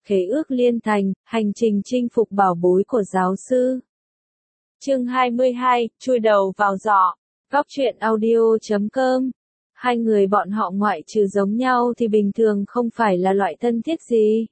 khế ước liên thành, hành trình chinh phục bảo bối của giáo sư. Chương 22, chui đầu vào giỏ. Góc truyện audio.com. Hai người bọn họ ngoại trừ giống nhau thì bình thường không phải là loại thân thiết gì.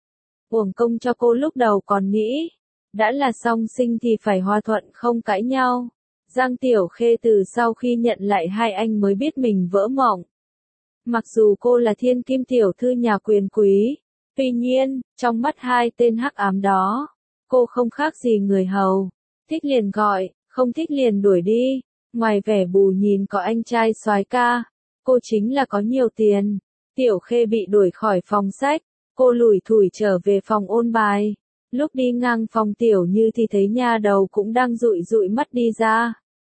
Uổng công cho cô lúc đầu còn nghĩ, đã là song sinh thì phải hòa thuận không cãi nhau. Giang Tiểu Khê từ sau khi nhận lại hai anh mới biết mình vỡ mộng. Mặc dù cô là thiên kim tiểu thư nhà quyền quý, tuy nhiên, trong mắt hai tên hắc ám đó, cô không khác gì người hầu. Thích liền gọi, không thích liền đuổi đi. Ngoài vẻ bù nhìn có anh trai soái ca, cô chính là có nhiều tiền. Tiểu Khê bị đuổi khỏi phòng sách, cô lủi thủi trở về phòng ôn bài. Lúc đi ngang phòng Tiểu Như thì thấy nha đầu cũng đang dụi dụi mắt đi ra.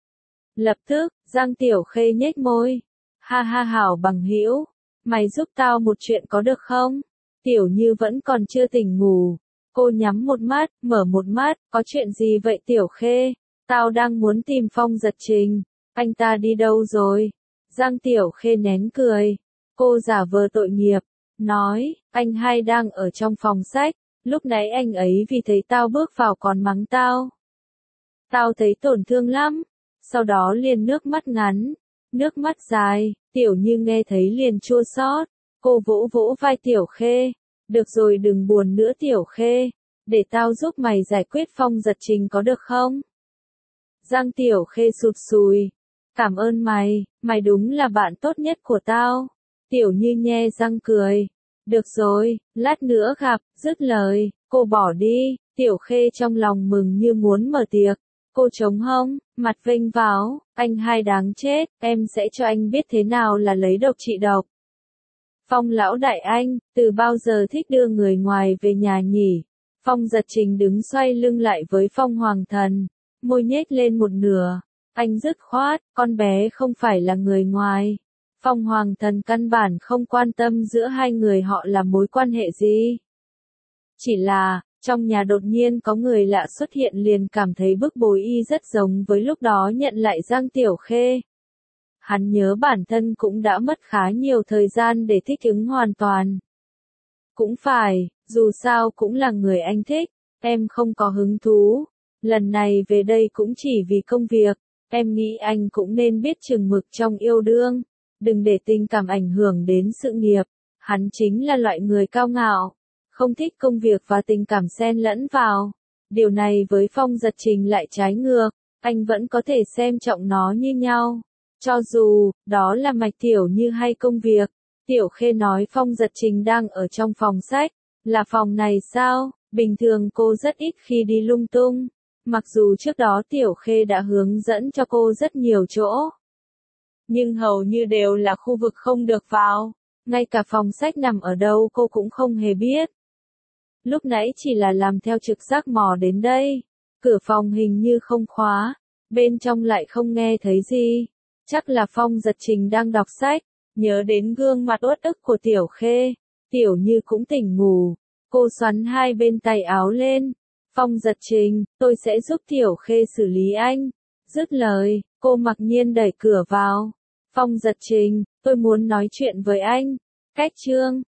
Lập tức, Giang Tiểu Khê nhếch môi. Ha ha hảo bằng hữu, mày giúp tao một chuyện có được không? Tiểu Như vẫn còn chưa tỉnh ngủ. Cô nhắm một mắt, mở một mắt, có chuyện gì vậy Tiểu Khê? Tao đang muốn tìm Phong Giật Trình. Anh ta đi đâu rồi? Giang Tiểu Khê nén cười. Cô giả vờ tội nghiệp, nói, anh hai đang ở trong phòng sách. Lúc nãy anh ấy vì thấy tao bước vào còn mắng tao. Tao thấy tổn thương lắm. Sau đó liền nước mắt ngắn, nước mắt dài. Tiểu Như nghe thấy liền chua xót. Cô vỗ vỗ vai Tiểu Khê. Được rồi đừng buồn nữa Tiểu Khê. Để tao giúp mày giải quyết Phong Giật Trình có được không? Giang Tiểu Khê sụt sùi. Cảm ơn mày, mày đúng là bạn tốt nhất của tao. Tiểu Như nhe răng cười. Được rồi, lát nữa gặp, dứt lời, cô bỏ đi. Tiểu Khê trong lòng mừng như muốn mở tiệc. Cô trống hông, mặt vênh váo, anh hai đáng chết, em sẽ cho anh biết thế nào là lấy độc trị độc. Phong lão đại anh, từ bao giờ thích đưa người ngoài về nhà nhỉ? Phong Giật Trình đứng xoay lưng lại với Phong Hoàng Thần, môi nhếch lên một nửa. Anh dứt khoát, con bé không phải là người ngoài. Phong Hoàng Thần căn bản không quan tâm giữa hai người họ là mối quan hệ gì. Chỉ là, trong nhà đột nhiên có người lạ xuất hiện liền cảm thấy bức bối y rất giống với lúc đó nhận lại Giang Tiểu Khê. Hắn nhớ bản thân cũng đã mất khá nhiều thời gian để thích ứng hoàn toàn. Cũng phải, dù sao cũng là người anh thích, em không có hứng thú. Lần này về đây cũng chỉ vì công việc, em nghĩ anh cũng nên biết chừng mực trong yêu đương. Đừng để tình cảm ảnh hưởng đến sự nghiệp, hắn chính là loại người cao ngạo, không thích công việc và tình cảm xen lẫn vào. Điều này với Phong Giật Trình lại trái ngược, anh vẫn có thể xem trọng nó như nhau. Cho dù, đó là Mạch Tiểu Như hay công việc. Tiểu Khê nói Phong Giật Trình đang ở trong phòng sách. Là phòng này sao? Bình thường cô rất ít khi đi lung tung. Mặc dù trước đó Tiểu Khê đã hướng dẫn cho cô rất nhiều chỗ. Nhưng hầu như đều là khu vực không được vào. Ngay cả phòng sách nằm ở đâu cô cũng không hề biết. Lúc nãy chỉ là làm theo trực giác mò đến đây. Cửa phòng hình như không khóa. Bên trong lại không nghe thấy gì. Chắc là Phong Giật Trình đang đọc sách. Nhớ đến gương mặt uất ức của Tiểu Khê. Tiểu Như cũng tỉnh ngủ. Cô xoắn hai bên tay áo lên. Phong Giật Trình, tôi sẽ giúp Tiểu Khê xử lý anh. Dứt lời, cô mặc nhiên đẩy cửa vào. Phong Giật Trình, tôi muốn nói chuyện với anh. Cách chương.